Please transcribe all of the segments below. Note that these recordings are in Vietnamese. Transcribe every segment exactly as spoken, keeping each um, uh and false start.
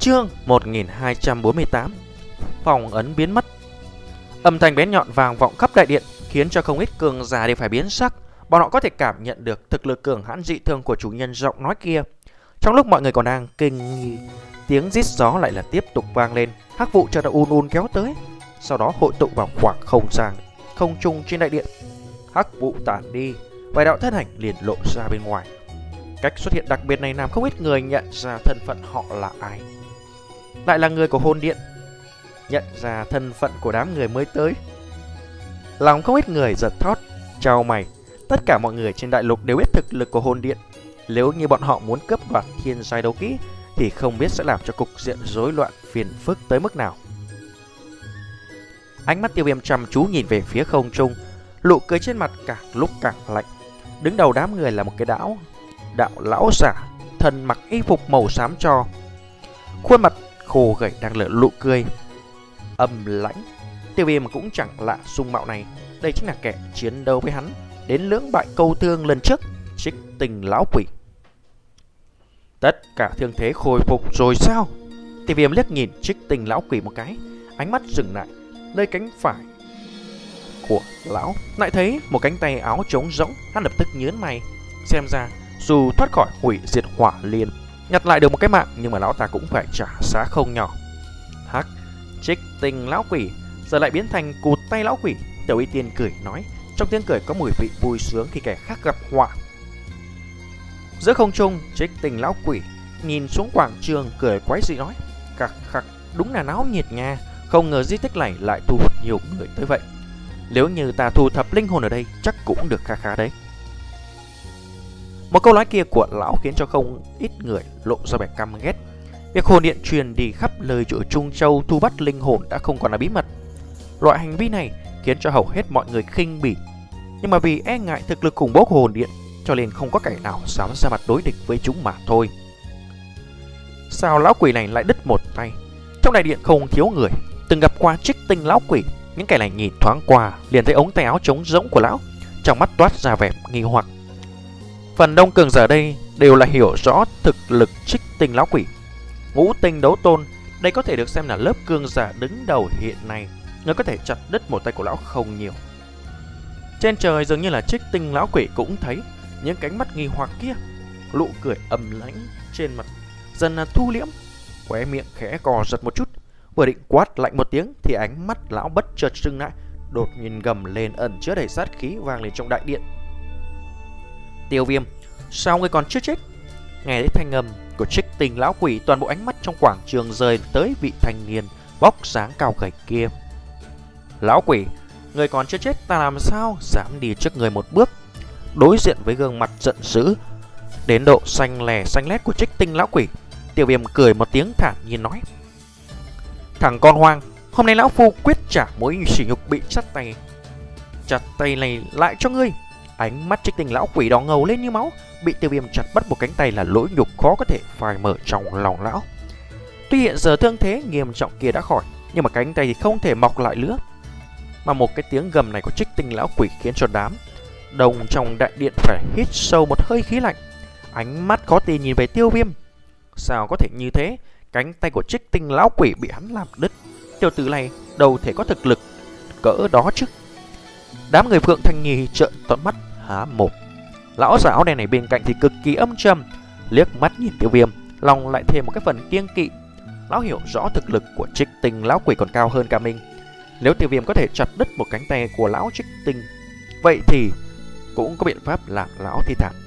Chương một nghìn hai trăm bốn mươi tám. Phòng ấn biến mất. Âm thanh bén nhọn vang vọng khắp đại điện, khiến cho không ít cường giả đều phải biến sắc. Bọn họ có thể cảm nhận được thực lực cường hãn dị thường của chủ nhân giọng nói kia. Trong lúc mọi người còn đang kinh nghi, tiếng rít gió lại là tiếp tục vang lên. Hắc vụ chợt un un kéo tới, sau đó hội tụ vào khoảng không gian không trung trên đại điện. Hắc vụ tản đi, vài đạo thân ảnh liền lộ ra bên ngoài. Cách xuất hiện đặc biệt này làm không ít người nhận ra thân phận họ là ai. Lại là người của hồn điện. Nhận ra thân phận của đám người mới tới, lòng không ít người giật thót, chau mày. Tất cả mọi người trên đại lục đều biết thực lực của hồn điện. Nếu như bọn họ muốn cướp đoạt thiên giai đấu kỹ thì không biết sẽ làm cho cục diện rối loạn phiền phức tới mức nào. Ánh mắt Tiêu Viêm chăm chú nhìn về phía không trung, nụ cười trên mặt càng lúc càng lạnh. Đứng đầu đám người là một cái đạo đạo lão giả, thân mặc y phục màu xám tro, khuôn mặt khô gầy đang nở nụ cười âm lãnh. Tiêu Viêm cũng chẳng lạ dung mạo này, đây chính là kẻ chiến đấu với hắn đến lưỡng bại câu thương lần trước, Trích Tinh lão quỷ. Tất cả thương thế khôi phục rồi sao? Tiêu Viêm liếc nhìn Trích Tinh lão quỷ một cái, ánh mắt dừng lại nơi cánh phải của lão, lại thấy một cánh tay áo trống rỗng. Hắn lập tức nhướng mày, xem ra dù thoát khỏi hủy diệt hỏa liên, nhặt lại được một cái mạng, nhưng mà lão ta cũng phải trả giá không nhỏ. Hắc, Trích Tinh lão quỷ giờ lại biến thành cụt tay lão quỷ. Tiểu Y Tiên cười nói, trong tiếng cười có mùi vị vui sướng khi kẻ khác gặp họa. Giữa không trung, Trích Tinh lão quỷ nhìn xuống quảng trường cười quái dị nói, khắc khắc, đúng là náo nhiệt nha. Không ngờ di tích này lại thu hút nhiều người tới vậy. Nếu như ta thu thập linh hồn ở đây chắc cũng được khá khá đấy. Một câu nói kia của lão khiến cho không ít người lộ ra vẻ căm ghét. Việc hồn điện truyền đi khắp lời chỗ Trung Châu thu bắt linh hồn đã không còn là bí mật. Loại hành vi này khiến cho hầu hết mọi người khinh bỉ, nhưng mà vì e ngại thực lực khủng bố của hồn điện cho nên không có kẻ nào dám ra mặt đối địch với chúng mà thôi. Sao lão quỷ này lại đứt một tay? Trong đại điện không thiếu người từng gặp qua Trích Tinh lão quỷ. Những kẻ này nhìn thoáng qua liền thấy ống tay áo trống rỗng của lão, trong mắt toát ra vẻ nghi hoặc. Phần đông cường giả đây đều là hiểu rõ thực lực Trích Tinh lão quỷ. Ngũ tinh đấu tôn, đây có thể được xem là lớp cường giả đứng đầu hiện nay. Người có thể chặt đứt một tay của lão không nhiều. Trên trời dường như là Trích Tinh lão quỷ cũng thấy những cánh mắt nghi hoặc kia, nụ cười âm lãnh trên mặt dần là thu liễm, khóe miệng khẽ cò giật một chút. Vừa định quát lạnh một tiếng thì ánh mắt lão bất chợt sưng lại, đột nhiên gầm lên ẩn chứa đầy sát khí vang lên trong đại điện. Tiêu Viêm, sao ngươi còn chưa chết? Nghe thấy thanh âm của Trích Tinh lão quỷ, toàn bộ ánh mắt trong quảng trường rơi tới vị thanh niên bóc dáng cao gầy kia. Lão quỷ, ngươi còn chưa chết, ta làm sao dám đi trước người một bước? Đối diện với gương mặt giận dữ đến độ xanh lè xanh lét của Trích Tinh lão quỷ, Tiêu Viêm cười một tiếng thản nhiên nói, thằng con hoang, hôm nay lão phu quyết trả mối sỉ nhục bị chặt tay. Chặt tay này lại cho ngươi. Ánh mắt Trích Tinh lão quỷ đỏ ngầu lên như máu. Bị Tiêu Viêm chặt mất một cánh tay là lỗi nhục khó có thể phai mở trong lòng lão. Tuy hiện giờ thương thế nghiêm trọng kia đã khỏi, nhưng mà cánh tay thì không thể mọc lại nữa. Mà một cái tiếng gầm này của Trích Tinh lão quỷ khiến cho đám đông trong đại điện phải hít sâu một hơi khí lạnh. Ánh mắt khó tin nhìn về Tiêu Viêm. Sao có thể như thế? Cánh tay của Trích Tinh lão quỷ bị hắn làm đứt. Tiểu tử này đâu thể có thực lực cỡ đó chứ. Đám người Phượng Thanh Nhi trợn tròn mắt há mồm. Lão giả áo đen này bên cạnh thì cực kỳ âm trầm, liếc mắt nhìn Tiêu Viêm, lòng lại thêm một cái phần kiêng kỵ. Lão hiểu rõ thực lực của Trích Tinh lão quỷ còn cao hơn cả mình. Nếu Tiêu Viêm có thể chặt đứt một cánh tay của lão Trích Tinh, vậy thì cũng có biện pháp làm lão thi thảm.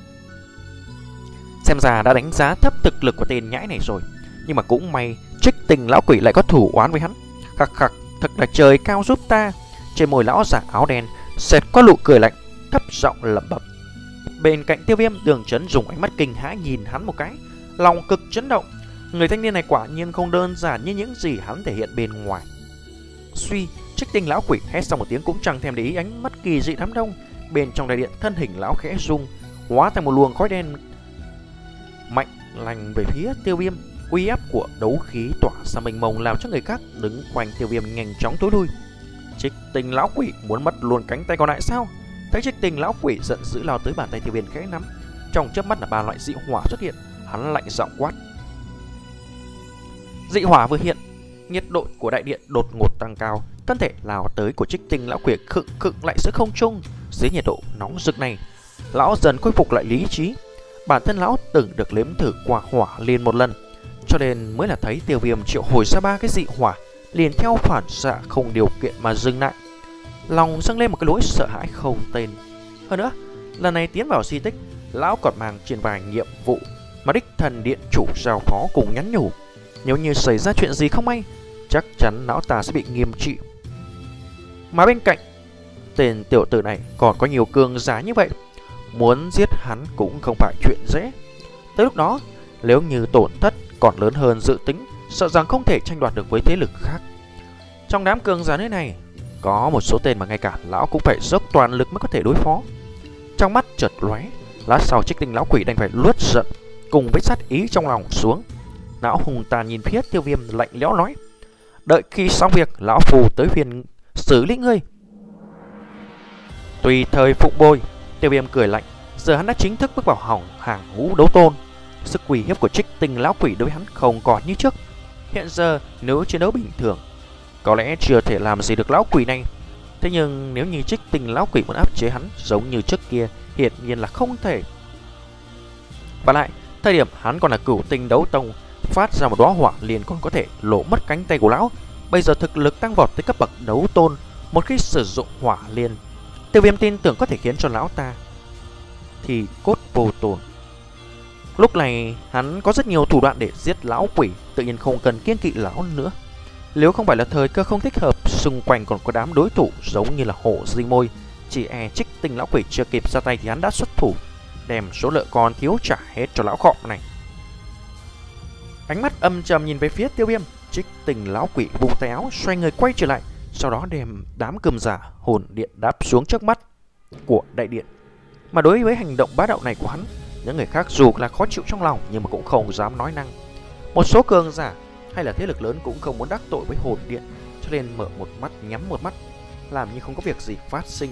Xem ra đã đánh giá thấp thực lực của tên nhãi này rồi. Nhưng mà cũng may Trích Tinh lão quỷ lại có thủ oán với hắn. Khắc khắc, thật là trời cao giúp ta. Trên môi lão giả áo đen xẹt qua nụ cười lạnh, thấp giọng lẩm bẩm. Bên cạnh Tiêu Viêm, Đường Chấn dùng ánh mắt kinh hãi nhìn hắn một cái, lòng cực chấn động. Người thanh niên này quả nhiên không đơn giản như những gì hắn thể hiện bên ngoài. Suy, Trích Tinh lão quỷ hét xong một tiếng cũng chẳng thèm để ý ánh mắt kỳ dị đám đông. Bên trong đại điện, thân hình lão khẽ rung, hóa thành một luồng khói đen mạnh lành về phía Tiêu Viêm. Uy áp của đấu khí tỏa ra mênh mông làm cho người khác đứng quanh Tiêu Viêm nhanh chóng tối lui. Trích Tinh lão quỷ muốn mất luôn cánh tay còn lại sao? Thấy Trích Tinh lão quỷ giận dữ lao tới, bàn tay Tiêu Viêm khẽ nắm, trong chớp mắt là ba loại dị hỏa xuất hiện. Hắn lạnh giọng quát, Dị hỏa vừa hiện, nhiệt độ của đại điện đột ngột tăng cao, thân thể lao tới của Trích Tinh lão quỷ khựng khựng lại giữa không trung. Dưới nhiệt độ nóng rực này, lão dần khôi phục lại lý trí. Bản thân lão từng được nếm thử qua hỏa liên một lần, cho nên mới là thấy Tiêu Viêm triệu hồi ra ba cái dị hỏa, liền theo phản xạ không điều kiện mà dừng lại. Lòng dâng lên một cái nỗi sợ hãi không tên. Hơn nữa, lần này tiến vào di tích, lão còn mang trên vai nhiệm vụ mà đích thần điện chủ giao phó cùng nhắn nhủ. Nếu như xảy ra chuyện gì không may, chắc chắn lão ta sẽ bị nghiêm trị. Mà bên cạnh, tên tiểu tử này còn có nhiều cường giả như vậy, muốn giết hắn cũng không phải chuyện dễ. Tới lúc đó, nếu như tổn thất còn lớn hơn dự tính, sợ rằng không thể tranh đoạt được với thế lực khác. Trong đám cường giả nơi này, có một số tên mà ngay cả lão cũng phải dốc toàn lực mới có thể đối phó. Trong mắt chợt lóe, lát sau Trích Tinh lão quỷ đành phải luốt giận cùng với sát ý trong lòng xuống. Lão hùng tàn nhìn phía Tiêu Viêm lạnh lẽo nói: đợi khi xong việc, lão phù tới phiên xử lý ngươi. Tùy thời phụng bồi. Tiêu Viêm cười lạnh. Giờ hắn đã chính thức bước vào hỏng hàng ngũ đấu tôn. Sức uy hiếp của Trích Tinh lão quỷ đối với hắn không còn như trước. Hiện giờ nếu chiến đấu bình thường, có lẽ chưa thể làm gì được lão quỷ này. Thế nhưng nếu như Trích Tinh lão quỷ muốn áp chế hắn giống như trước kia, hiển nhiên là không thể. Và lại, thời điểm hắn còn là cửu tinh đấu tông, phát ra một đóa hỏa liền còn có thể lỗ mất cánh tay của lão. Bây giờ thực lực tăng vọt tới cấp bậc đấu tôn, một khi sử dụng hỏa liên, Tiêu Viêm tin tưởng có thể khiến cho lão ta thì cốt vô tồn. Lúc này hắn có rất nhiều thủ đoạn để giết lão quỷ, tự nhiên không cần kiêng kỵ lão nữa. Nếu không phải là thời cơ không thích hợp, xung quanh còn có đám đối thủ giống như là hổ di môi, chỉ e Trích Tinh lão quỷ chưa kịp ra tay thì hắn đã xuất thủ, đem số lượng còn thiếu trả hết cho lão khọ này. Ánh mắt âm trầm nhìn về phía Tiêu Viêm, Trích Tinh lão quỷ vung tay áo xoay người quay trở lại, sau đó đem đám cường giả hồn điện đáp xuống trước mắt của đại điện. Mà đối với hành động bá đạo này của hắn, những người khác dù là khó chịu trong lòng nhưng mà cũng không dám nói năng. Một số cường giả hay là thế lực lớn cũng không muốn đắc tội với hồn điện, cho nên mở một mắt nhắm một mắt, làm như không có việc gì phát sinh.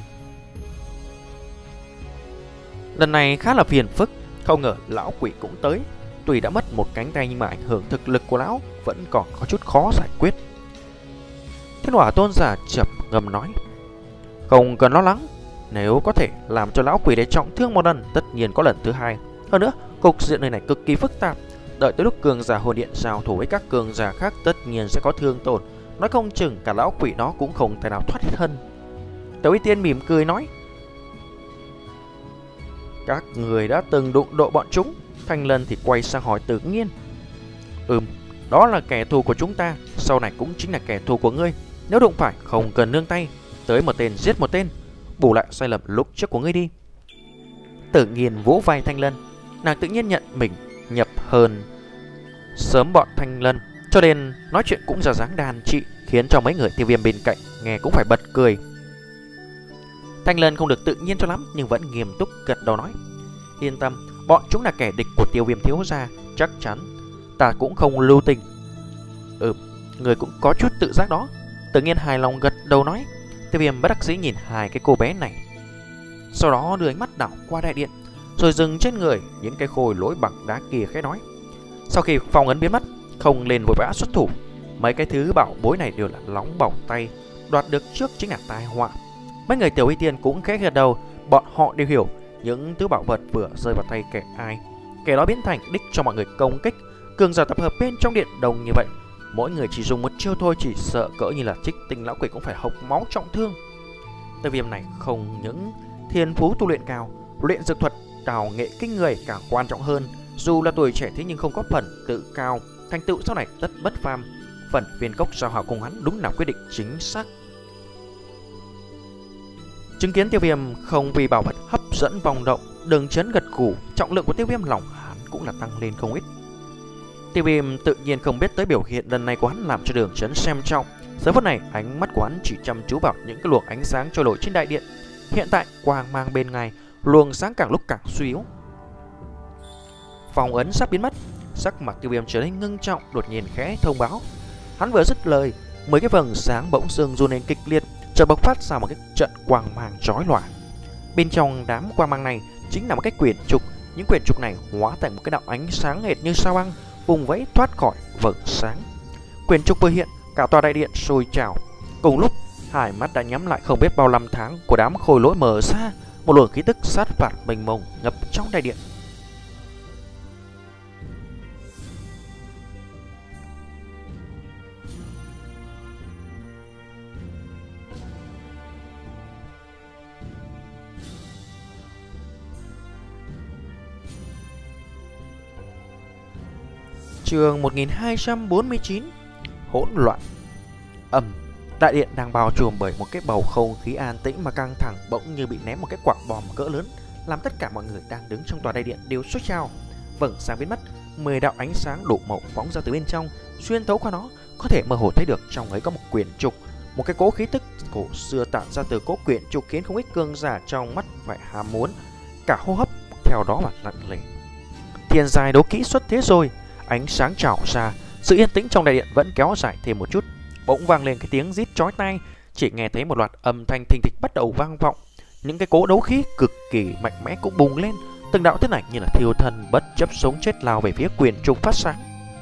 Lần này khá là phiền phức, không ngờ lão quỷ cũng tới. Tuy đã mất một cánh tay nhưng mà ảnh hưởng thực lực của lão vẫn còn có chút khó giải quyết. Thiên Hỏa tôn giả chậm ngầm nói: không cần lo lắng, nếu có thể làm cho lão quỷ để trọng thương một lần, tất nhiên có lần thứ hai. Hơn nữa, cục diện nơi này cực kỳ phức tạp, đợi tới lúc cường giả hồn điện giao thủ với các cường giả khác tất nhiên sẽ có thương tổn, nói không chừng cả lão quỷ đó cũng không thể nào thoát thân. Tiểu Y Tiên mỉm cười nói: các người đã từng đụng độ bọn chúng. Thanh Lân thì quay sang hỏi Tự Nhiên: Ừm, đó là kẻ thù của chúng ta, sau này cũng chính là kẻ thù của ngươi. Nếu đụng phải không cần nương tay, tới một tên giết một tên, bù lại sai lầm lúc trước của ngươi đi. Tự Nhiên vỗ vai Thanh Lân. Nàng tự nhiên nhận mình nhập hơn sớm bọn Thanh Lân, cho nên nói chuyện cũng ra dáng đàn trị, khiến cho mấy người Tiêu Viêm bên cạnh nghe cũng phải bật cười. Thanh Lân không được tự nhiên cho lắm nhưng vẫn nghiêm túc gật đầu nói: yên tâm, bọn chúng là kẻ địch của Tiêu Viêm thiếu gia, chắc chắn ta cũng không lưu tình. Ừ, người cũng có chút tự giác đó. Tự Nhiên hài lòng gật đầu nói. Tiêu Viêm bất đắc dĩ nhìn hai cái cô bé này, sau đó đưa ánh mắt đảo qua đại điện, rồi dừng trên người những cái khối lỗi bằng đá kia khẽ nói: sau khi phong ấn biến mất, không lên vội vã xuất thủ. Mấy cái thứ bảo bối này đều là nóng bỏng tay, đoạt được trước chính là tai họa. Mấy người Tiểu Y Tiên cũng khẽ gật đầu, bọn họ đều hiểu những thứ bảo vật vừa rơi vào tay kẻ ai, kẻ đó biến thành đích cho mọi người công kích. Cường giả tập hợp bên trong điện đồng như vậy, mỗi người chỉ dùng một chiêu thôi, chỉ sợ cỡ như là Trích Tinh lão quỷ cũng phải hộc máu trọng thương. Tiêu Viêm này không những thiên phú tu luyện cao, luyện dược thuật đào nghệ kinh người, càng quan trọng hơn, dù là tuổi trẻ thế nhưng không có phần tự cao, thành tựu sau này tất bất phàm. Phần viên cốc giao hảo cùng hắn đúng là quyết định chính xác. Chứng kiến Tiêu Viêm không vì bảo vật hấp dẫn vòng động, Đường Chấn gật gù, trọng lượng của Tiêu Viêm lòng hắn cũng là tăng lên không ít. Tiêu Viêm tự nhiên không biết tới biểu hiện lần này của hắn làm cho Đường Chấn xem trọng. Giờ phút này ánh mắt của hắn chỉ chăm chú vào những cái luồng ánh sáng trôi nổi trên đại điện. Hiện tại quang mang bên ngoài luồng sáng càng lúc càng suy yếu, phong ấn sắp biến mất. Sắc mặt Tiêu Viêm trở nên ngưng trọng, đột nhiên khẽ thông báo. Hắn vừa dứt lời, mấy cái vầng sáng bỗng dưng run lên kịch liệt, chợt bộc phát ra một cái trận quang mang chói lòa. Bên trong đám quang mang này chính là một cái quyển trục. Những quyển trục này hóa thành một cái đạo ánh sáng hệt như sao băng, vùng vẫy thoát khỏi vầng sáng. Quyền trục vừa hiện, cả tòa đại điện sôi trào. Cùng lúc, hai mắt đã nhắm lại không biết bao năm tháng của đám khôi lỗi mở ra, một luồng khí tức sát phạt mênh mông ngập trong đại điện. Chương một nghìn hai trăm bốn mươi chín. Hỗn loạn. Ầm, đại điện đang bao trùm bởi một cái bầu không khí an tĩnh mà căng thẳng, bỗng như bị ném một cái quả bom cỡ lớn, làm tất cả mọi người đang đứng trong tòa đại điện đều sốt trào. Vầng sáng biến mất, mười đạo ánh sáng đủ màu phóng ra từ bên trong, xuyên thấu qua nó, có thể mơ hồ thấy được trong ấy có một quyển trục, một cái cỗ khí tức cổ xưa tản ra từ cỗ quyển trục khiến không ít cường giả trong mắt phải ham muốn, cả hô hấp theo đó mà lặng lẽ. Thiên giai đấu kỹ xuất thế rồi. Ánh sáng trào ra, sự yên tĩnh trong đại điện vẫn kéo dài thêm một chút. Bỗng vang lên cái tiếng rít chói tai, chỉ nghe thấy một loạt âm thanh thình thịch bắt đầu vang vọng. Những cái cỗ đấu khí cực kỳ mạnh mẽ cũng bùng lên, từng đạo thân ảnh như là thiêu thân bất chấp sống chết lao về phía quyền trục phát sáng.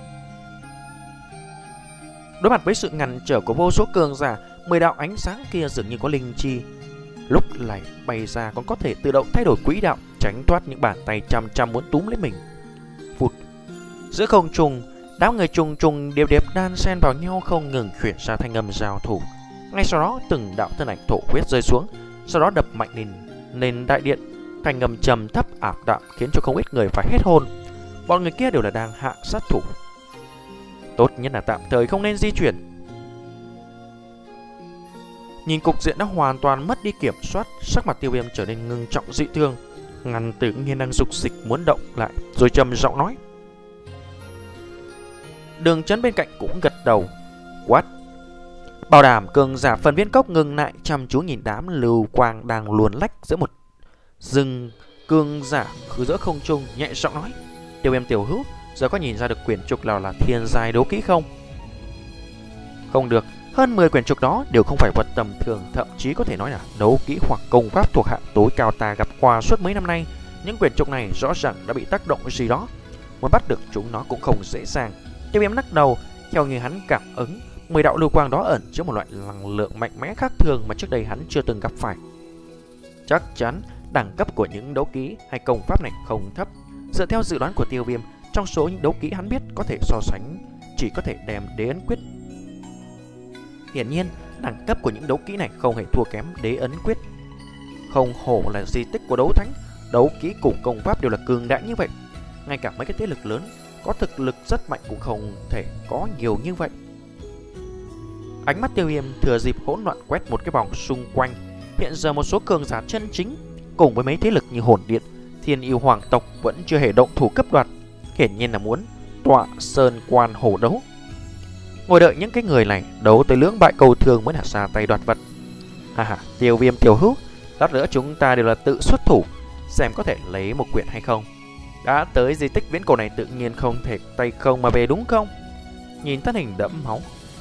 Đối mặt với sự ngăn trở của vô số cường giả, mười đạo ánh sáng kia dường như có linh chi, lúc lại bay ra còn có thể tự động thay đổi quỹ đạo, tránh thoát những bàn tay chăm chăm muốn túm lấy mình. Phụt. Giữa không trung, đám người trùng trùng điệp điệp đan xen vào nhau không ngừng chuyển ra thanh âm giao thủ. Ngay sau đó từng đạo thân ảnh thổ huyết rơi xuống, sau đó đập mạnh lên nền đại điện. Thanh âm trầm thấp ảm đạm khiến cho không ít người phải hết hồn. Bọn người kia đều là đang hạ sát thủ, tốt nhất là tạm thời không nên di chuyển. Nhìn cục diện đã hoàn toàn mất đi kiểm soát, sắc mặt Tiêu Viêm trở nên ngưng trọng dị thường. Ngăn tự nhiên đang dục dịch muốn động lại, rồi trầm giọng nói. Đường Chấn bên cạnh cũng gật đầu, quát: bảo đảm cường giả phần viên cốc ngừng lại, chăm chú nhìn đám lưu quang đang luồn lách giữa một rừng cường giả khứ giữa không trung, nhẹ giọng nói: Tiêu Viêm tiểu hữu, giờ có nhìn ra được quyển trục nào là thiên giai đấu kỹ không? Không được, hơn mười quyển trục đó đều không phải vật tầm thường, thậm chí có thể nói là đấu kỹ hoặc công pháp thuộc hạng tối cao ta gặp qua suốt mấy năm nay. Những quyển trục này rõ ràng đã bị tác động gì đó, muốn bắt được chúng nó cũng không dễ dàng. Tiêu Viêm lắc đầu, theo như hắn cảm ứng, mười đạo lưu quang đó ẩn chứa một loại năng lượng mạnh mẽ khác thường mà trước đây hắn chưa từng gặp phải. Chắc chắn đẳng cấp của những đấu kỹ hay công pháp này không thấp. Dựa theo dự đoán của Tiêu Viêm, trong số những đấu kỹ hắn biết có thể so sánh, chỉ có thể đem đế ấn quyết. Hiển nhiên, đẳng cấp của những đấu kỹ này không hề thua kém đế ấn quyết. Không hổ là di tích của đấu thánh, đấu kỹ cùng công pháp đều là cường đại như vậy. Ngay cả mấy cái thế lực lớn có thực lực rất mạnh cũng không thể có nhiều như vậy. Ánh mắt Tiêu Viêm thừa dịp hỗn loạn quét một cái vòng xung quanh. Hiện giờ một số cường giả chân chính cùng với mấy thế lực như Hồn Điện, Thiên Yêu Hoàng tộc vẫn chưa hề động thủ cấp đoạt, hiển nhiên là muốn tọa sơn quan hổ đấu. Ngồi đợi những cái người này đấu tới lưỡng bại cầu thường mới là ra tay đoạt vật. Ha ha, Tiêu Viêm tiểu hữu, lát nữa chúng ta đều là tự xuất thủ, xem có thể lấy một quyển hay không. Đã tới di tích viễn cổ này tự nhiên không thể tay không mà về đúng không? Nhìn thân hình đẫm máu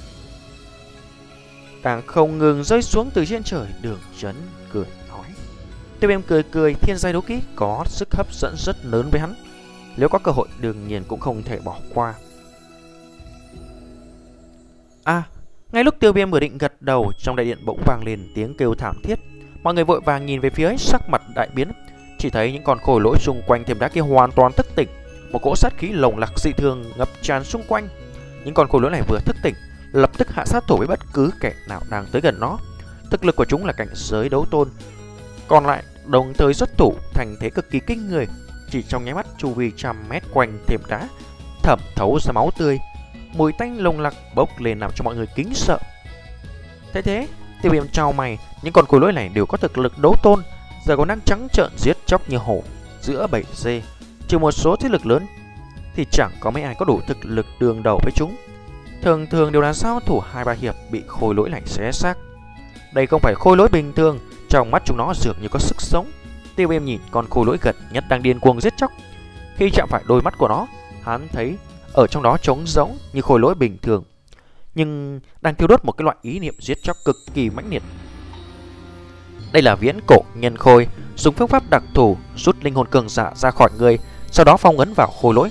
càng không ngừng rơi xuống từ trên trời, Đường Chấn cười nói. Tiêu Viêm cười cười, thiên giai đấu kỹ có sức hấp dẫn rất lớn với hắn, nếu có cơ hội đương nhiên cũng không thể bỏ qua. À, ngay lúc Tiêu Viêm vừa định gật đầu, trong đại điện bỗng vang lên tiếng kêu thảm thiết. Mọi người vội vàng nhìn về phía ấy, sắc mặt đại biến. Chỉ thấy những con khối lỗi xung quanh thềm đá kia hoàn toàn thức tỉnh, một cỗ sát khí lồng lặc dị thường ngập tràn xung quanh. Những con khối lỗi này vừa thức tỉnh, lập tức hạ sát thủ với bất cứ kẻ nào đang tới gần nó. Thực lực của chúng là cảnh giới đấu tôn, còn lại đồng thời xuất thủ thành thế cực kỳ kinh người. Chỉ trong nháy mắt, chu vi trăm mét quanh thềm đá thẩm thấu ra máu tươi, mùi tanh lồng lặc bốc lên làm cho mọi người kính sợ. Thế thế, Tiêu Viêm chau mày, những con khối lỗi này đều có thực lực đấu tôn, giờ còn đang trắng trợn giết chóc như hổ giữa bầy dê. Trừ một số thế lực lớn thì chẳng có mấy ai có đủ thực lực đương đầu với chúng. Thường thường đều là sao thủ hai ba hiệp bị khối lỗi này xé xác. Đây không phải khối lỗi bình thường, trong mắt chúng nó dường như có sức sống. Tiêu Viêm nhìn con khối lỗi gần nhất đang điên cuồng giết chóc. Khi chạm phải đôi mắt của nó, hắn thấy ở trong đó trống rỗng như khối lỗi bình thường, nhưng đang thiêu đốt một cái loại ý niệm giết chóc cực kỳ mãnh liệt. Đây là viễn cổ nhân khôi, dùng phương pháp đặc thù rút linh hồn cường giả ra khỏi người, sau đó phong ấn vào khối lỗi.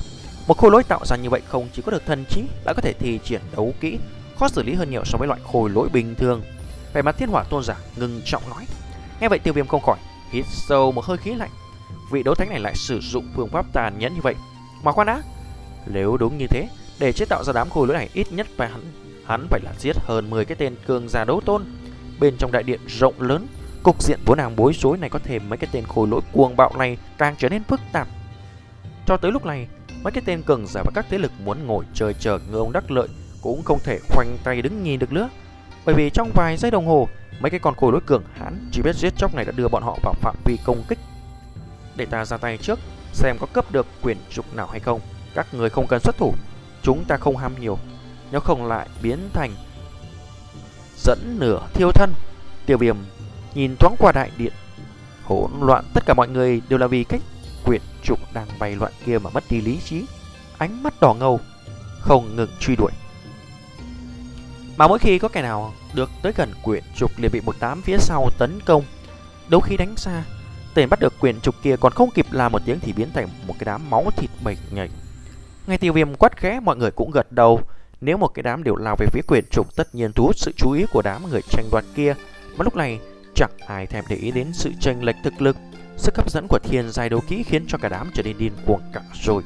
Một khôi lỗi tạo ra như vậy không chỉ có được thần trí, lại có thể thi triển đấu kỹ, khó xử lý hơn nhiều so với loại khôi lỗi bình thường. Vẻ mặt Thiên Hỏa Tôn giả ngưng trọng nói. Nghe vậy Tiêu Viêm không khỏi hít sâu một hơi khí lạnh. Vị đấu thánh này lại sử dụng phương pháp tàn nhẫn như vậy. Mà khoan đã, nếu đúng như thế, để chế tạo ra đám khôi lỗi này ít nhất phải hắn hắn phải là giết hơn mười cái tên cường giả đấu tôn. Bên trong đại điện rộng lớn, cục diện vốn đang bối rối này có thêm mấy cái tên khôi lỗi cuồng bạo này càng trở nên phức tạp. Cho tới lúc này, mấy cái tên cường giả và các thế lực muốn ngồi chơi chờ ngư ông đắc lợi cũng không thể khoanh tay đứng nhìn được nữa. Bởi vì trong vài giây đồng hồ, mấy cái con khôi lỗi cường hãn chỉ biết giết chóc này đã đưa bọn họ vào phạm vi công kích. Để ta ra tay trước, xem có cấp được quyền trục nào hay không. Các người không cần xuất thủ, chúng ta không ham nhiều, nếu không lại biến thành dẫn nửa thiêu thân. Tiêu Viêm nhìn thoáng qua đại điện, hỗn loạn, tất cả mọi người đều là vì cách quyển trục đang bay loạn kia mà mất đi lý trí, ánh mắt đỏ ngầu, không ngừng truy đuổi. Mà mỗi khi có kẻ nào được tới gần quyển trục liền bị một đám phía sau tấn công. Đấu khí đánh xa, tên bắt được quyển trục kia còn không kịp làm một tiếng thì biến thành một cái đám máu thịt bầy nhảy. Ngay Tiêu Viêm quát khẽ, mọi người cũng gật đầu. Nếu một cái đám đều lao về phía quyển trục, tất nhiên thu hút sự chú ý của đám người tranh đoạt kia. Mà lúc này chẳng ai thèm để ý đến sự chênh lệch thực lực. Sức hấp dẫn của thiên giai đấu kỹ khiến cho cả đám trở nên điên cuồng cả rồi.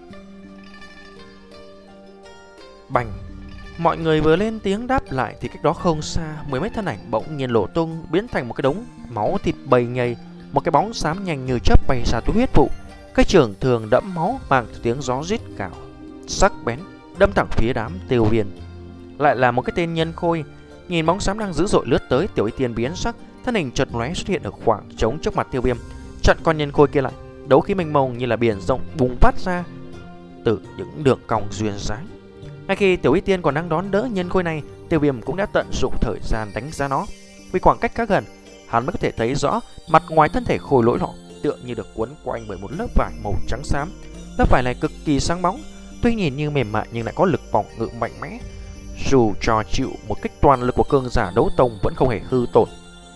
Bành! Mọi người vừa lên tiếng đáp lại thì cách đó không xa, mười mấy thân ảnh bỗng nhiên lộ tung, biến thành một cái đống máu thịt bầy nhầy. Một cái bóng xám nhanh như chớp bay ra túi huyết vụ. Cái trường thường đẫm máu mang tiếng gió rít cào sắc bén đâm thẳng phía đám Tiêu Viêm. Lại là một cái tên nhân khôi. Nhìn bóng xám đang dữ dội lướt tới, Tiểu Y Tiên biến sắc, thân hình chợt lóe xuất hiện ở khoảng trống trước mặt Tiêu Viêm, chặn con nhân khôi kia lại. Đấu khí mênh mông như là biển rộng bùng phát ra từ những đường cong duyên dáng. Ngay khi Tiểu Y Tiên còn đang đón đỡ nhân khôi này, Tiêu Viêm cũng đã tận dụng thời gian đánh giá nó. Vì khoảng cách khá gần, hắn mới có thể thấy rõ mặt ngoài thân thể khôi lỗi nọ tựa như được quấn quanh bởi một lớp vải màu trắng xám. Lớp vải này cực kỳ sáng bóng, tuy nhìn như mềm mại nhưng lại có lực phòng ngự mạnh mẽ. Dù cho chịu một kích toàn lực của cường giả đấu tông vẫn không hề hư tổn.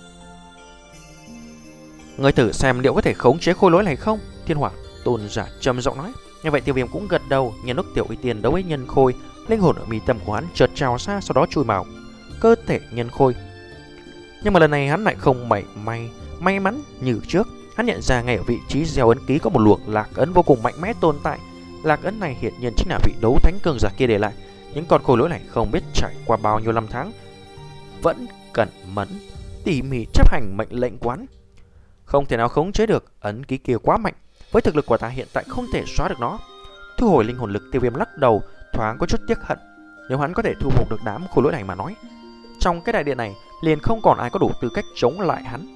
Người thử xem liệu có thể khống chế khôi lỗi này không? Thiên Hỏa Tôn giả trầm giọng nói. Như vậy Tiêu Viêm cũng gật đầu. Nhân lúc Tiểu Y Tiên đấu với nhân khôi, linh hồn ở mi tâm của hắn chợt trào xa, sau đó chui vào cơ thể nhân khôi. Nhưng mà lần này hắn lại không mảy may may mắn như trước. Hắn nhận ra ngay ở vị trí gieo ấn ký có một luồng lạc ấn vô cùng mạnh mẽ tồn tại. Lạc ấn này hiện nhiên chính là vị đấu thánh cường giả kia để lại. Những con khôi lỗi này không biết trải qua bao nhiêu năm tháng, vẫn cẩn mẫn tỉ mỉ chấp hành mệnh lệnh quán, không thể nào khống chế được. Ấn ký kia quá mạnh, với thực lực của ta hiện tại không thể xóa được nó. Thu hồi linh hồn lực, Tiêu Viêm lắc đầu, thoáng có chút tiếc hận. Nếu hắn có thể thu phục được đám khôi lỗi này mà nói, trong cái đại điện này liền không còn ai có đủ tư cách chống lại hắn.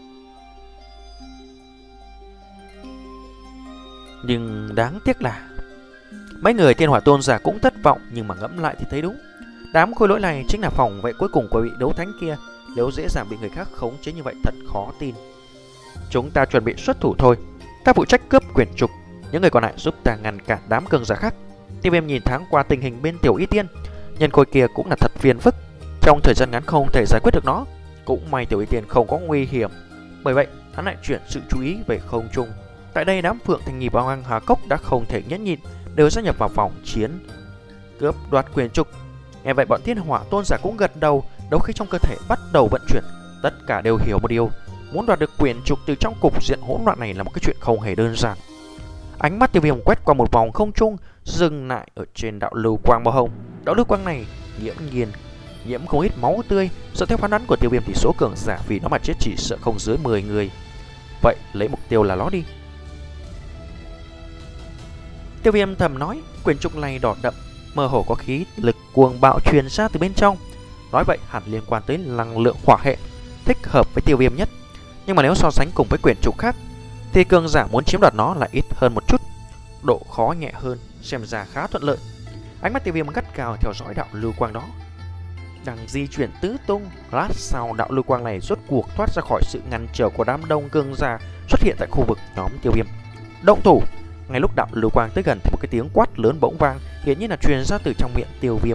Nhưng đáng tiếc là mấy người Thiên Hỏa Tôn giả cũng thất vọng, nhưng mà ngẫm lại thì thấy đúng. Đám khôi lỗi này chính là phòng vệ cuối cùng của vị đấu thánh kia. Nếu dễ dàng bị người khác khống chế như vậy thật khó tin. Chúng ta chuẩn bị xuất thủ thôi. Ta phụ trách cướp quyển trục, những người còn lại giúp ta ngăn cản đám cường giả khác. Tiêu Viêm nhìn thoáng qua tình hình bên Tiểu Y Tiên. Nhân khôi kia cũng là thật phiền phức, trong thời gian ngắn không thể giải quyết được nó. Cũng may Tiểu Y Tiên không có nguy hiểm, bởi vậy hắn lại chuyển sự chú ý về không trung. Tại đây đám Phượng Thành Nhì và Hoàng Hà Cốc đã không thể nhẫn nhịn, đều gia nhập vào vòng chiến cướp đoạt quyền trục. Nghe vậy bọn Thiên Hỏa Tôn giả cũng gật đầu, đấu khí trong cơ thể bắt đầu vận chuyển. Tất cả đều hiểu một điều, muốn đoạt được quyền trục từ trong cục diện hỗn loạn này là một cái chuyện không hề đơn giản. Ánh mắt Tiêu Viêm quét qua một vòng không trung, dừng lại ở trên đạo lưu quang màu hồng. Đạo lưu quang này nghiễm nhiên nhiễm không ít máu tươi. Dựa theo phán đoán của Tiêu Viêm thì số cường giả vì nó mà chết chỉ sợ không dưới mười người. Vậy lấy mục tiêu là nó đi. Tiêu Viêm thầm nói. Quyền trục này đỏ đậm, mơ hồ có khí lực cuồng bạo truyền ra từ bên trong. Nói vậy hẳn liên quan tới năng lượng hỏa hệ, thích hợp với Tiêu Viêm nhất. Nhưng mà nếu so sánh cùng với quyền trục khác thì cường giả muốn chiếm đoạt nó lại ít hơn một chút, độ khó nhẹ hơn, xem ra khá thuận lợi. Ánh mắt Tiêu Viêm gắt gao theo dõi đạo lưu quang đó, đang di chuyển tứ tung. Lát sau đạo lưu quang này rốt cuộc thoát ra khỏi sự ngăn trở của đám đông cường giả, xuất hiện tại khu vực nhóm Tiêu Viêm. Động thủ! Ngay lúc đạo lưu quang tới gần thì một cái tiếng quát lớn bỗng vang, hiển nhiên là truyền ra từ trong miệng Tiêu Viêm.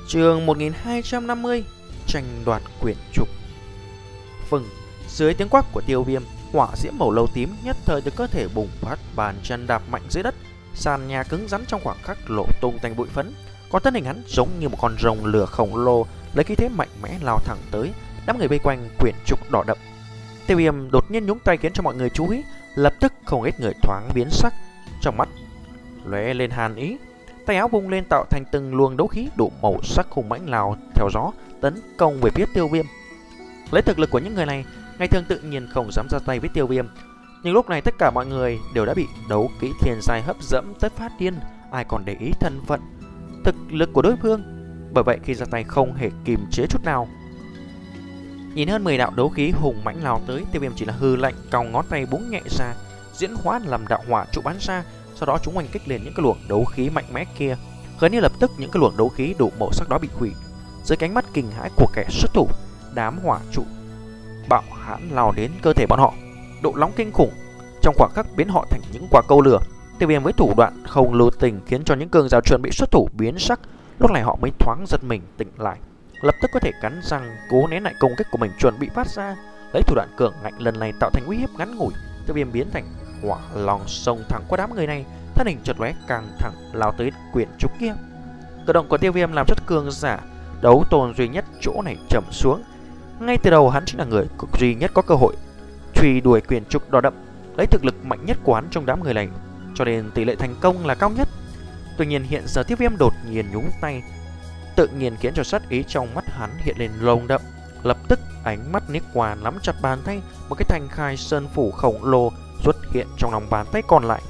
Chương một nghìn hai trăm năm mươi, tranh đoạt quyển trục. Phừng, dưới tiếng quát của Tiêu Viêm, hỏa diễm màu lâu tím nhất thời từ cơ thể bùng phát, bàn chân đạp mạnh dưới đất, sàn nhà cứng rắn trong khoảng khắc lộ tung thành bụi phấn. Còn thân hình hắn giống như một con rồng lửa khổng lồ, lấy khí thế mạnh mẽ lao thẳng tới đám người vây quanh quyển trục đỏ đậm. Tiêu Viêm đột nhiên nhúng tay khiến cho mọi người chú ý, lập tức không ít người thoáng biến sắc, trong mắt lóe lên hàn ý. Tay áo vung lên tạo thành từng luồng đấu khí đủ màu sắc hùng mãnh lao theo gió tấn công về phía Tiêu Viêm. Lấy thực lực của những người này, ngày thường tự nhiên không dám ra tay với Tiêu Viêm, nhưng lúc này tất cả mọi người đều đã bị đấu kỹ thiên giai hấp dẫn tới phát điên, ai còn để ý thân phận, thực lực của đối phương. Bởi vậy khi ra tay không hề kiềm chế chút nào. Nhìn hơn mười đạo đấu khí hùng mãnh lao tới, Tiêu Viêm chỉ là hư lạnh còng ngón tay búng nhẹ ra, diễn hóa làm đạo hỏa trụ bắn ra. Sau đó chúng oanh kích lên những cái luồng đấu khí mạnh mẽ kia, gần như lập tức những cái luồng đấu khí đủ màu sắc đó bị hủy. Dưới cánh mắt kinh hãi của kẻ xuất thủ, đám hỏa trụ bạo hãn lao đến cơ thể bọn họ, độ nóng kinh khủng trong khoảng khắc biến họ thành những quả câu lửa. Tiêu Viêm với thủ đoạn không lưu tình khiến cho những cường giả chuẩn bị xuất thủ biến sắc. Lúc này họ mới thoáng giật mình tỉnh lại, lập tức có thể cắn răng cố nén lại công kích của mình chuẩn bị phát ra. Lấy thủ đoạn cường ngạnh lần này tạo thành uy hiếp ngắn ngủi, Tiêu Viêm biến thành hỏa lòng sông thẳng qua đám người này, thân hình chợt lóe càng thẳng lao tới quyển trục kia. Cử động của Tiêu Viêm làm cho cường giả đấu tôn duy nhất chỗ này trầm xuống. Ngay từ đầu hắn chính là người duy nhất có cơ hội truy đuổi quyển trục đỏ đậm, lấy thực lực mạnh nhất của hắn trong đám người này, cho nên tỷ lệ thành công là cao nhất. Tuy nhiên hiện giờ Tiêu Viêm đột nhiên nhúng tay, tự nhiên khiến cho sát ý trong mắt hắn hiện lên lồng đậm. Lập tức ánh mắt niết qua nắm chặt bàn tay, một cái thanh khai sơn phủ khổng lồ xuất hiện trong lòng bàn tay còn lại.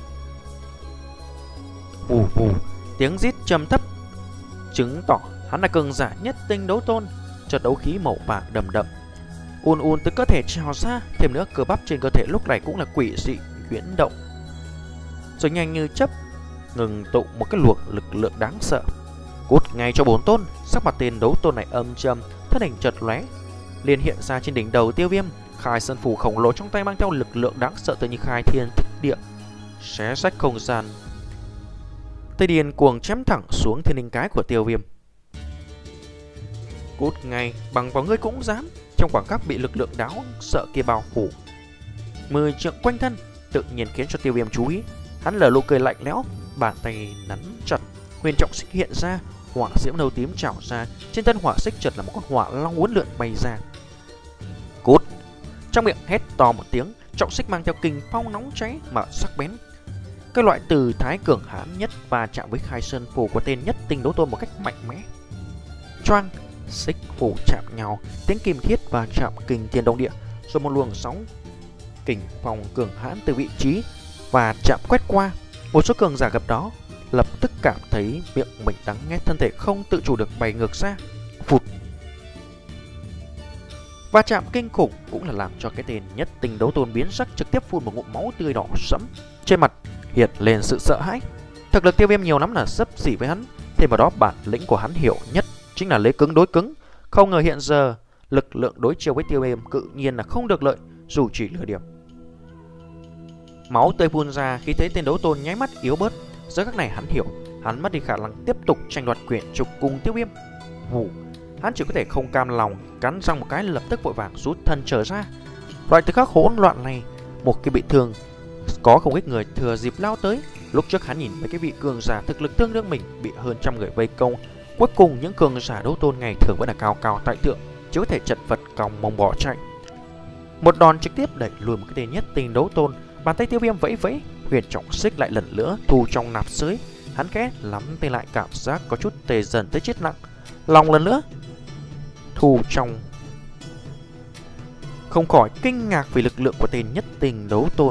Vù vù, tiếng rít trầm thấp chứng tỏ hắn là cường giả nhất tinh đấu tôn. Chợt đấu khí màu bạc đậm đậm ùn ùn từ cơ thể trào ra, thêm nữa cơ bắp trên cơ thể lúc này cũng là quỷ dị chuyển động, rồi nhanh như chớp ngừng tụ một cái luồng lực lượng đáng sợ. Cút ngay cho bổn tôn! Sắc mặt tên đấu tôn này âm trầm, thân hình chợt lóe liền hiện ra trên đỉnh đầu Tiêu Viêm. Khai sơn phủ khổng lồ trong tay mang theo lực lượng đáng sợ tự như khai thiên thức địa, xé rách không gian. Tay điên cuồng chém thẳng xuống thiên linh cái của Tiêu Viêm. Cút ngay, bằng vào ngươi cũng dám! Trong khoảng khắc bị lực lượng đáng sợ kia bao phủ mười trượng quanh thân, tự nhiên khiến cho Tiêu Viêm chú ý. Hắn lờ nụ cười lạnh lẽo, bàn tay nắn chặt, huyền trọng xích hiện ra, hỏa diễm nâu tím trào ra, trên thân hỏa xích chợt là một con hỏa long uốn lượn bay ra. Cút! Trong miệng hét to một tiếng, trọng xích mang theo kình phong nóng cháy mà sắc bén. Cái loại từ thái cường hãn nhất va chạm với khai sơn phủ của tên nhất tinh đấu tôn một cách mạnh mẽ. Choang! Xích phủ chạm nhau, tiếng kim thiết và chạm kình thiên động địa, rồi một luồng sóng kình phong cường hãn từ vị trí và chạm quét qua. Một số cường giả gặp đó lập tức cảm thấy miệng mình đắng nghét, thân thể không tự chủ được bay ngược ra. Phụt! Va chạm kinh khủng cũng là làm cho cái tên nhất tinh đấu tôn biến sắc, trực tiếp phun một ngụm máu tươi đỏ sẫm, trên mặt hiện lên sự sợ hãi. Thực lực Tiêu Viêm nhiều lắm là xấp xỉ với hắn, thêm vào đó bản lĩnh của hắn hiểu nhất chính là lấy cứng đối cứng. Không ngờ hiện giờ lực lượng đối chiêu với Tiêu Viêm cự nhiên là không được lợi dù chỉ nửa điểm. Máu tươi phun ra khi thấy tên đấu tôn nháy mắt yếu bớt. Giờ các này hắn hiểu hắn mất đi khả năng tiếp tục tranh đoạt quyển trục cùng Tiêu Viêm. Vụ hắn chỉ có thể không cam lòng, cắn răng một cái lập tức vội vàng rút thân trở ra. Loại thời khắc hỗn loạn này, một cái bị thương có không ít người thừa dịp lao tới. Lúc trước hắn nhìn mấy cái vị cường giả thực lực tương đương mình bị hơn trăm người vây công. Cuối cùng những cường giả đấu tôn ngày thường vẫn là cao cao tại thượng, chỉ có thể chật vật còng mông bỏ chạy. Một đòn trực tiếp đẩy lùi một cái tên nhất tinh đấu tôn. Bàn tay Tiêu Viêm vẫy vẫy, huyền trọng xích lại lần nữa thu trong nạp giới. Hắn khẽ lắm tay lại, cảm giác có chút tê dần tới chết lặng. Lòng lần nữa thu trong, không khỏi kinh ngạc vì lực lượng của tên nhất tinh đấu tôn.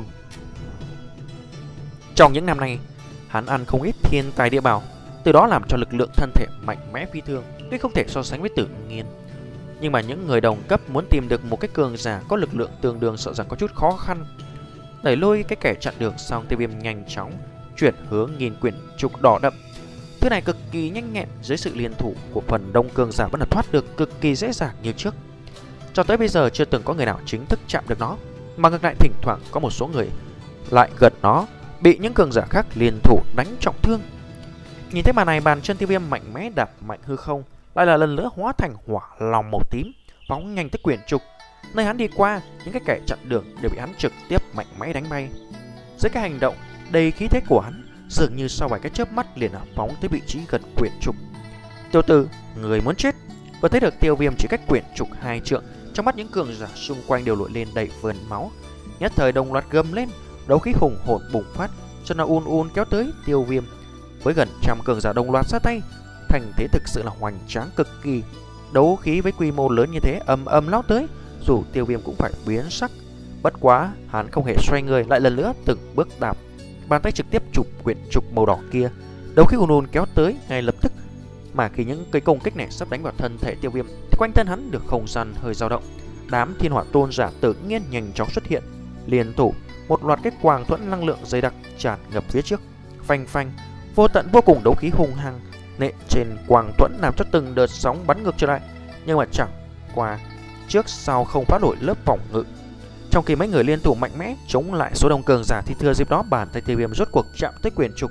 Trong những năm nay, hắn ăn không ít thiên tài địa bảo, từ đó làm cho lực lượng thân thể mạnh mẽ phi thường, tuy không thể so sánh với tự nhiên. Nhưng mà những người đồng cấp muốn tìm được một cái cường giả có lực lượng tương đương sợ rằng có chút khó khăn. Đẩy lôi cái kẻ chặn đường xong, Tiêu Viêm nhanh chóng chuyển hướng nhìn quyển trục đỏ đậm. Thứ này cực kỳ nhanh nhẹn, dưới sự liên thủ của phần đông cường giả vẫn là thoát được cực kỳ dễ dàng như trước. Cho tới bây giờ chưa từng có người nào chính thức chạm được nó, mà ngược lại thỉnh thoảng có một số người lại gần nó, bị những cường giả khác liên thủ đánh trọng thương. Nhìn thấy màn này, bàn chân Tiêu Viêm mạnh mẽ đạp mạnh hư không, lại là lần nữa hóa thành hỏa lòng màu tím, phóng nhanh tới quyển trục. Nơi hắn đi qua, những cái kẻ chặn đường đều bị hắn trực tiếp mạnh mẽ đánh bay. Dưới cái hành động đầy khí thế của hắn, dường như sau vài cái chớp mắt liền phóng tới vị trí gần quyển trục. Tiêu tử, người muốn chết. Vừa thấy được Tiêu Viêm chỉ cách quyển trục hai trượng, trong mắt những cường giả xung quanh đều nổi lên đầy vườn máu. Nhất thời đồng loạt gầm lên, đấu khí hùng hồn bùng phát, chân nó un un kéo tới Tiêu Viêm. Với gần trăm cường giả đồng loạt ra tay, thành thế thực sự là hoành tráng cực kỳ. Đấu khí với quy mô lớn như thế ầm ầm lao tới, dù Tiêu Viêm cũng phải biến sắc. Bất quá, hắn không hề xoay người, lại lần nữa từng bước đạp, bàn tay trực tiếp chụp quyển trục màu đỏ kia. Đấu khí ùn ùn kéo tới ngay lập tức, mà khi những cái công kích này sắp đánh vào thân thể Tiêu Viêm thì quanh thân hắn được không gian hơi dao động. Đám thiên hỏa tôn giả tự nhiên nhanh chóng xuất hiện, liên thủ một loạt cái quang thuẫn năng lượng dày đặc tràn ngập phía trước. Phanh phanh, vô tận vô cùng đấu khí hung hăng nện trên quang thuẫn làm cho từng đợt sóng bắn ngược trở lại, nhưng mà chẳng qua trước sau không phá nổi lớp phòng ngự. Trong khi mấy người liên thủ mạnh mẽ chống lại số đông cường giả thì thừa dịp đó bàn tay Tiêu Viêm rốt cuộc chạm tới quyển trục.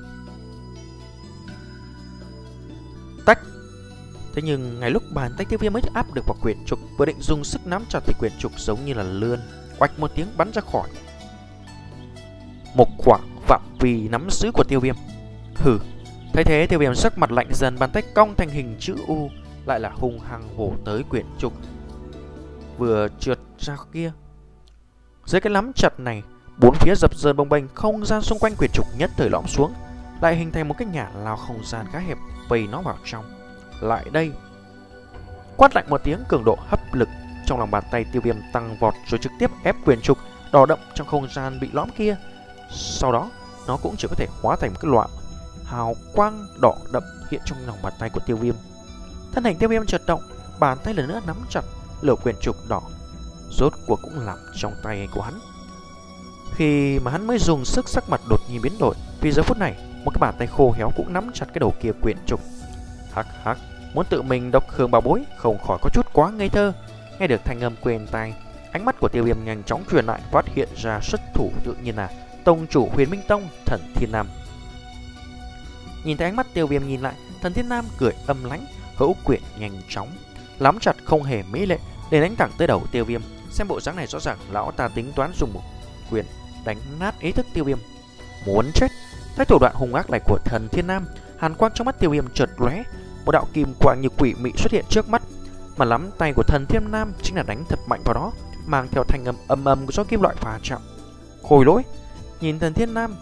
Tách. Thế nhưng ngay lúc bàn tay Tiêu Viêm mới áp được vào quyển trục, vừa định dùng sức nắm chặt thì quyển trục giống như là lươn, oạch một tiếng bắn ra khỏi một khoảng phạm vi nắm giữ của Tiêu Viêm. Hừ. Thấy thế Tiêu Viêm sắc mặt lạnh dần, bàn tay cong thành hình chữ U, lại là hung hăng vồ tới quyển trục vừa trượt ra kia. Dưới cái nắm chặt này, bốn phía dập dờn bồng bềnh, không gian xung quanh quyển trục nhất thời lõm xuống, lại hình thành một cái nhà lao không gian khá hẹp vây nó vào trong. Lại đây. Quát lạnh một tiếng, cường độ hấp lực trong lòng bàn tay Tiêu Viêm tăng vọt rồi trực tiếp ép quyển trục đỏ đậm trong không gian bị lõm kia. Sau đó, nó cũng chỉ có thể hóa thành một cái loại hào quang đỏ đậm hiện trong lòng bàn tay của Tiêu Viêm. Thân hình Tiêu Viêm chợt động, bàn tay lần nữa nắm chặt lửa quyển trục đỏ, rốt cuộc cũng nằm trong tay của hắn. Khi mà hắn mới dùng sức, sắc mặt đột nhiên biến đổi, vì giờ phút này một cái bàn tay khô héo cũng nắm chặt cái đầu kia quyển trục. Hắc hắc, muốn tự mình độc hưởng bảo bối không khỏi có chút quá ngây thơ. Nghe được thanh âm quen tai, ánh mắt của Tiêu Viêm nhanh chóng truyền lại, phát hiện ra xuất thủ tự nhiên là tông chủ Huyền Minh Tông Thần Thiên Nam. Nhìn thấy ánh mắt Tiêu Viêm nhìn lại, Thần Thiên Nam cười âm lãnh, hữu quyển nhanh chóng nắm chặt không hề mỹ lệ để đánh thẳng tới đầu Tiêu Viêm. Xem bộ dáng này rõ ràng lão ta tính toán dùng một quyền đánh nát ý thức Tiêu Viêm. Muốn chết. Thấy thủ đoạn hung ác này của Thần Thiên Nam, hàn quang trong mắt Tiêu Viêm chợt lóe, một đạo kim quang như quỷ mị xuất hiện trước mắt, mà nắm tay của Thần Thiên Nam chính là đánh thật mạnh vào đó, mang theo thanh âm âm âm do kim loại va chạm. Khôi lỗi. Nhìn Thần Thiên Nam,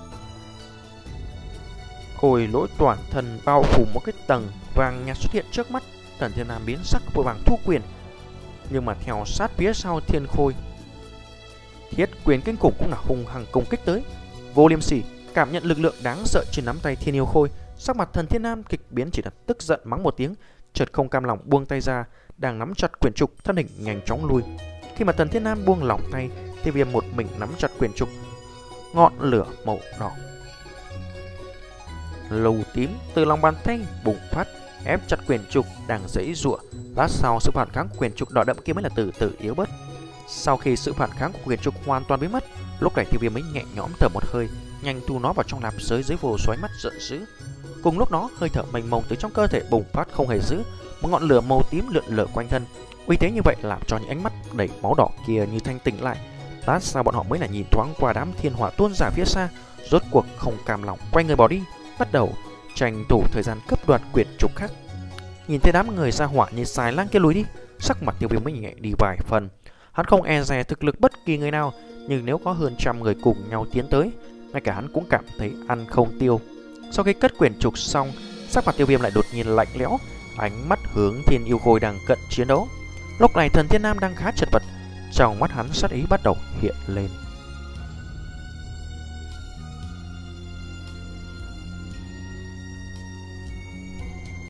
khôi lỗi toàn thân bao phủ một cái tầng vàng nhạt xuất hiện trước mắt. Thần Thiên Nam biến sắc vội vàng thu quyền, nhưng mà theo sát phía sau Thiên Khôi, thiết quyền kinh khủng cũng là hung hăng công kích tới. Vô Liêm Sỉ cảm nhận lực lượng đáng sợ trên nắm tay Thiên Yêu Khôi, sắc mặt Thần Thiên Nam kịch biến, chỉ là tức giận mắng một tiếng, chợt không cam lòng buông tay ra, đang nắm chặt quyển trục, thân hình nhanh chóng lui. Khi mà Thần Thiên Nam buông lỏng tay, Tiêu Viêm một mình nắm chặt quyển trục, ngọn lửa màu đỏ lầu tím từ lòng bàn tay bùng phát, ép chặt quyển trục đang giãy giụa. Lát sau, sự phản kháng của quyển trục đỏ đậm kia mới là từ từ yếu bớt. Sau khi sự phản kháng của quyển trục hoàn toàn biến mất, lúc này Tiêu Viêm mới nhẹ nhõm thở một hơi, nhanh thu nó vào trong nạp giới dưới vô số ánh mắt giận dữ. Cùng lúc đó, hơi thở mênh mông từ trong cơ thể bùng phát không hề giữ, một ngọn lửa màu tím lượn lờ quanh thân. Uy thế như vậy làm cho những ánh mắt đầy máu đỏ kia như thanh tỉnh lại. Lát sau bọn họ mới là nhìn thoáng qua đám thiên hỏa tôn giả phía xa, rốt cuộc không cam lòng quay người bỏ đi, bắt đầu tranh thủ thời gian cướp đoạt quyển trục khác. Nhìn thấy đám người ra hỏa như xài lang kia lùi đi, sắc mặt Tiêu Viêm mới nhẹ đi vài phần. Hắn không e dè thực lực bất kỳ người nào, nhưng nếu có hơn trăm người cùng nhau tiến tới, ngay cả hắn cũng cảm thấy ăn không tiêu. Sau khi cất quyển trục xong, sắc mặt Tiêu Viêm lại đột nhiên lạnh lẽo, ánh mắt hướng Thiên Yêu Khôi đang cận chiến đấu. Lúc này Thần Thiên Nam đang khá chật vật, trong mắt hắn sát ý bắt đầu hiện lên.